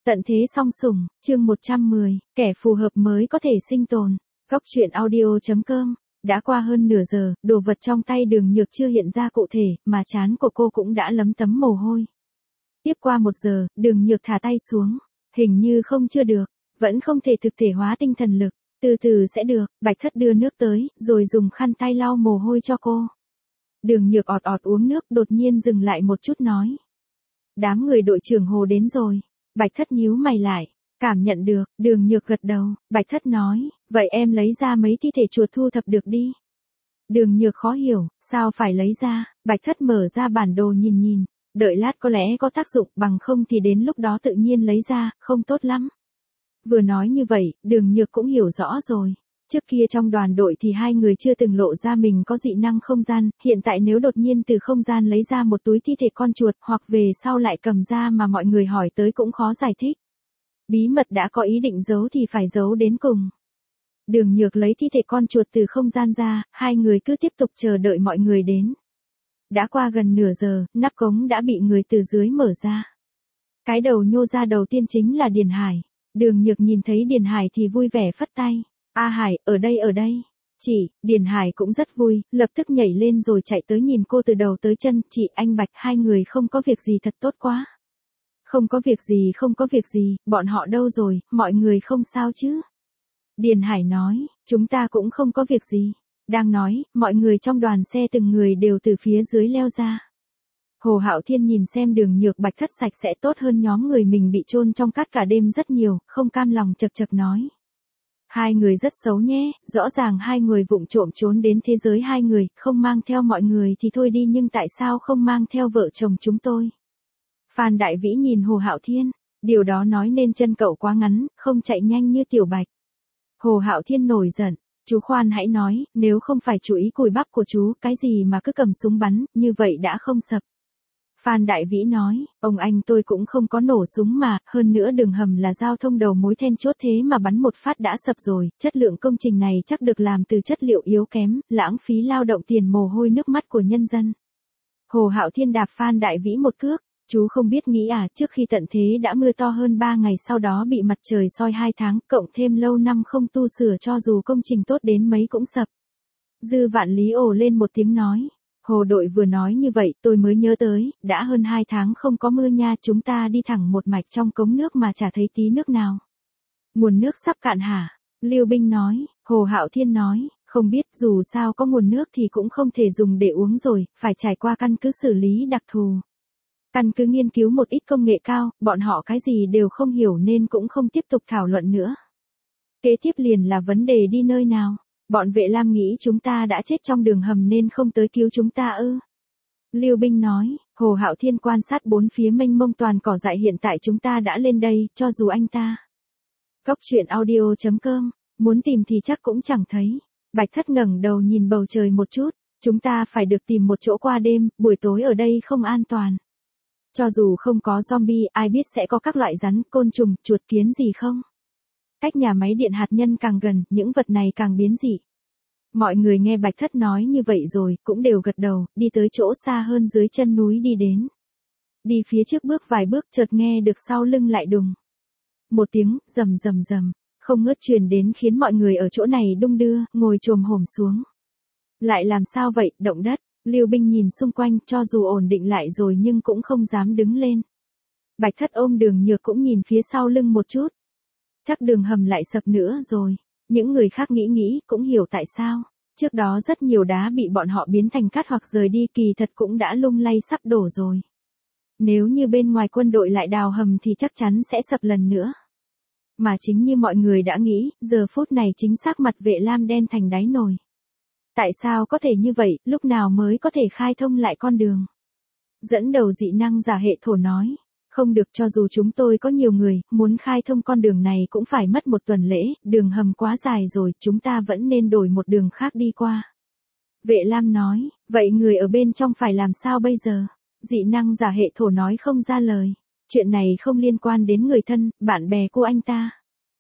Tận thế song sủng, chương 110, kẻ phù hợp mới có thể sinh tồn. Góc truyện audio.com. Đã qua hơn nửa giờ, đồ vật trong tay Đường Nhược chưa hiện ra cụ thể, mà trán của cô cũng đã lấm tấm mồ hôi. Tiếp qua 1 giờ, Đường Nhược thả tay xuống. Hình như không chưa được, vẫn không thể thực thể hóa tinh thần lực. Từ từ sẽ được. Bạch Thất đưa nước tới, rồi dùng khăn tay lau mồ hôi cho cô. Đường Nhược ọt ọt uống nước, đột nhiên dừng lại một chút nói. Đám người đội trưởng Hồ đến rồi. Bạch Thất nhíu mày lại, cảm nhận được. Đường Nhược gật đầu. Bạch Thất nói, vậy em lấy ra mấy thi thể chuột thu thập được đi. Đường Nhược khó hiểu, sao phải lấy ra. Bạch Thất mở ra bản đồ nhìn nhìn, đợi lát có lẽ có tác dụng, bằng không thì đến lúc đó tự nhiên lấy ra, không tốt lắm. Vừa nói như vậy, Đường Nhược cũng hiểu rõ rồi. Trước kia trong đoàn đội thì hai người chưa từng lộ ra mình có dị năng không gian, hiện tại nếu đột nhiên từ không gian lấy ra một túi thi thể con chuột hoặc về sau lại cầm ra mà mọi người hỏi tới cũng khó giải thích. Bí mật đã có ý định giấu thì phải giấu đến cùng. Đường Nhược lấy thi thể con chuột từ không gian ra, hai người cứ tiếp tục chờ đợi mọi người đến. Đã qua gần nửa giờ, nắp cống đã bị người từ dưới mở ra. Cái đầu nhô ra đầu tiên chính là Điền Hải. Đường Nhược nhìn thấy Điền Hải thì vui vẻ phất tay. A Hải, ở đây. Chị, Điền Hải cũng rất vui, lập tức nhảy lên rồi chạy tới nhìn cô từ đầu tới chân. Chị, anh Bạch, hai người không có việc gì thật tốt quá. Không có việc gì, bọn họ đâu rồi, mọi người không sao chứ? Điền Hải nói, chúng ta cũng không có việc gì. Đang nói, mọi người trong đoàn xe từng người đều từ phía dưới leo ra. Hồ Hạo Thiên nhìn xem Đường Nhược Bạch Thất sạch sẽ tốt hơn nhóm người mình bị chôn trong cát cả đêm rất nhiều, không cam lòng chật chật nói. Hai người rất xấu nhé, rõ ràng hai người vụng trộm trốn đến thế giới hai người, không mang theo mọi người thì thôi đi nhưng tại sao không mang theo vợ chồng chúng tôi? Phan Đại Vĩ nhìn Hồ Hạo Thiên, điều đó nói nên chân cậu quá ngắn, không chạy nhanh như Tiểu Bạch. Hồ Hạo Thiên nổi giận, chú khoan hãy nói, nếu không phải chú ý cùi bắp của chú, cái gì mà cứ cầm súng bắn, như vậy đã không sập. Phan Đại Vĩ nói, ông anh tôi cũng không có nổ súng mà, hơn nữa đường hầm là giao thông đầu mối then chốt thế mà bắn một phát đã sập rồi, chất lượng công trình này chắc được làm từ chất liệu yếu kém, lãng phí lao động tiền mồ hôi nước mắt của nhân dân. Hồ Hạo Thiên đạp Phan Đại Vĩ một cước, chú không biết nghĩ à, trước khi tận thế đã mưa to hơn 3 ngày sau đó bị mặt trời soi 2 tháng, cộng thêm lâu năm không tu sửa cho dù công trình tốt đến mấy cũng sập. Dư Vạn Lý ồ lên một tiếng nói. Hồ đội vừa nói như vậy tôi mới nhớ tới, đã hơn 2 tháng không có mưa nha, chúng ta đi thẳng một mạch trong cống nước mà chả thấy tí nước nào. Nguồn nước sắp cạn hả? Lưu Binh nói. Hồ Hạo Thiên nói, không biết, dù sao có nguồn nước thì cũng không thể dùng để uống rồi, phải trải qua căn cứ xử lý đặc thù. Căn cứ nghiên cứu một ít công nghệ cao, bọn họ cái gì đều không hiểu nên cũng không tiếp tục thảo luận nữa. Kế tiếp liền là vấn đề đi nơi nào. Bọn Vệ Lam nghĩ chúng ta đã chết trong đường hầm nên không tới cứu chúng ta ư? Lưu Binh nói. Hồ Hạo Thiên quan sát bốn phía mênh mông toàn cỏ dại, hiện tại chúng ta đã lên đây, cho dù anh ta. Góc truyện audio.com, muốn tìm thì chắc cũng chẳng thấy. Bạch Thất ngẩng đầu nhìn bầu trời một chút, chúng ta phải được tìm một chỗ qua đêm, buổi tối ở đây không an toàn. Cho dù không có zombie, ai biết sẽ có các loại rắn, côn trùng, chuột kiến gì không? Cách nhà máy điện hạt nhân càng gần, những vật này càng biến dị. Mọi người nghe Bạch Thất nói như vậy rồi, cũng đều gật đầu, đi tới chỗ xa hơn dưới chân núi đi đến. Đi phía trước bước vài bước chợt nghe được sau lưng lại đùng. Một tiếng, rầm rầm rầm, không ngớt truyền đến khiến mọi người ở chỗ này đung đưa, ngồi chồm hổm xuống. Lại làm sao vậy, động đất? Lưu Binh nhìn xung quanh, cho dù ổn định lại rồi nhưng cũng không dám đứng lên. Bạch Thất ôm Đường Nhược cũng nhìn phía sau lưng một chút. Chắc đường hầm lại sập nữa rồi. Những người khác nghĩ cũng hiểu tại sao. Trước đó rất nhiều đá bị bọn họ biến thành cát hoặc rời đi, kỳ thật cũng đã lung lay sắp đổ rồi. Nếu như bên ngoài quân đội lại đào hầm thì chắc chắn sẽ sập lần nữa. Mà chính như mọi người đã nghĩ, giờ phút này chính xác mặt Vệ Lam đen thành đáy nồi. Tại sao có thể như vậy, lúc nào mới có thể khai thông lại con đường? Dẫn đầu dị năng giả hệ thổ nói. Không được, cho dù chúng tôi có nhiều người, muốn khai thông con đường này cũng phải mất 1 tuần lễ, đường hầm quá dài rồi, chúng ta vẫn nên đổi một đường khác đi qua. Vệ Lam nói, vậy người ở bên trong phải làm sao bây giờ? Dị năng giả hệ thổ nói không ra lời. Chuyện này không liên quan đến người thân, bạn bè của anh ta.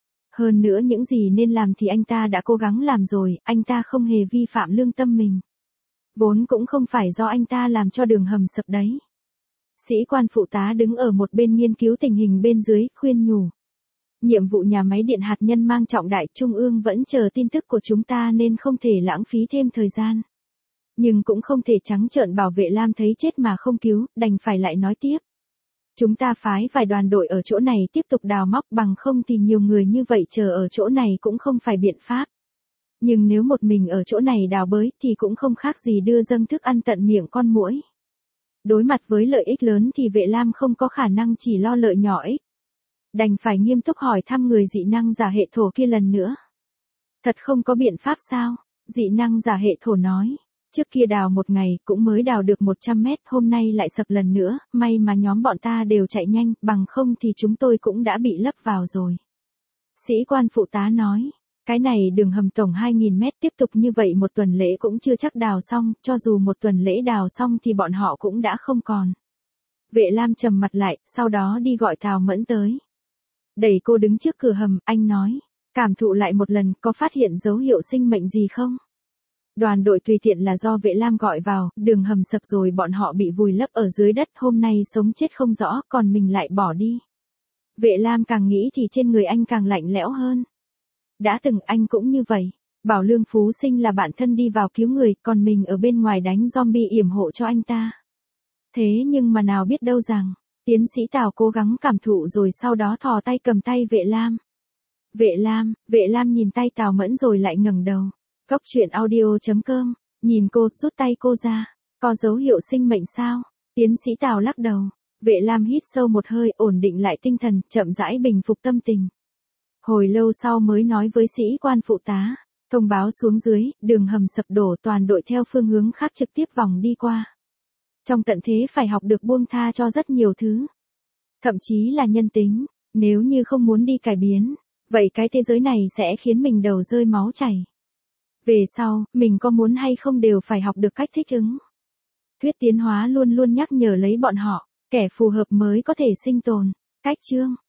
Hơn nữa những gì nên làm thì anh ta đã cố gắng làm rồi, anh ta không hề vi phạm lương tâm mình. Vốn cũng không phải do anh ta làm cho đường hầm sập đấy. Sĩ quan phụ tá đứng ở một bên nghiên cứu tình hình bên dưới, khuyên nhủ. Nhiệm vụ nhà máy điện hạt nhân mang trọng đại, Trung ương vẫn chờ tin tức của chúng ta nên không thể lãng phí thêm thời gian. Nhưng cũng không thể trắng trợn bảo vệ Lam thấy chết mà không cứu, đành phải lại nói tiếp. Chúng ta phái vài đoàn đội ở chỗ này tiếp tục đào móc, bằng không thì nhiều người như vậy chờ ở chỗ này cũng không phải biện pháp. Nhưng nếu một mình ở chỗ này đào bới thì cũng không khác gì đưa dâng thức ăn tận miệng con muỗi. Đối mặt với lợi ích lớn thì Vệ Lam không có khả năng chỉ lo lợi nhỏ ích. Đành phải nghiêm túc hỏi thăm người dị năng giả hệ thổ kia lần nữa. Thật không có biện pháp sao? Dị năng giả hệ thổ nói. Trước kia đào một ngày cũng mới đào được 100 mét, hôm nay lại sập lần nữa, may mà nhóm bọn ta đều chạy nhanh, bằng không thì chúng tôi cũng đã bị lấp vào rồi. Sĩ quan phụ tá nói. Cái này đường hầm tổng 2.000 mét, tiếp tục như vậy một tuần lễ cũng chưa chắc đào xong, cho dù một tuần lễ đào xong thì bọn họ cũng đã không còn. Vệ Lam trầm mặt lại, sau đó đi gọi Tào Mẫn tới. Đẩy cô đứng trước cửa hầm, anh nói, cảm thụ lại một lần, có phát hiện dấu hiệu sinh mệnh gì không? Đoàn đội tùy tiện là do Vệ Lam gọi vào, đường hầm sập rồi bọn họ bị vùi lấp ở dưới đất, hôm nay sống chết không rõ, còn mình lại bỏ đi. Vệ Lam càng nghĩ thì trên người anh càng lạnh lẽo hơn. Đã từng anh cũng như vậy, bảo Lương Phú Sinh là bạn thân đi vào cứu người, còn mình ở bên ngoài đánh zombie yểm hộ cho anh ta. Thế nhưng mà nào biết đâu rằng, tiến sĩ Tào cố gắng cảm thụ rồi sau đó thò tay cầm tay Vệ Lam. Vệ Lam nhìn tay Tào Mẫn rồi lại ngẩng đầu. Góc truyện audio.com, nhìn cô, rút tay cô ra. Có dấu hiệu sinh mệnh sao? Tiến sĩ Tào lắc đầu. Vệ Lam hít sâu một hơi, ổn định lại tinh thần, chậm rãi bình phục tâm tình. Hồi lâu sau mới nói với sĩ quan phụ tá. Thông báo xuống dưới, đường hầm sập đổ, toàn đội theo phương hướng khác trực tiếp vòng đi qua. Trong tận thế phải học được buông tha cho rất nhiều thứ. Thậm chí là nhân tính, nếu như không muốn đi cải biến, vậy cái thế giới này sẽ khiến mình đầu rơi máu chảy. Về sau, mình có muốn hay không đều phải học được cách thích ứng. Thuyết tiến hóa luôn luôn nhắc nhở lấy bọn họ, kẻ phù hợp mới có thể sinh tồn. Cách chương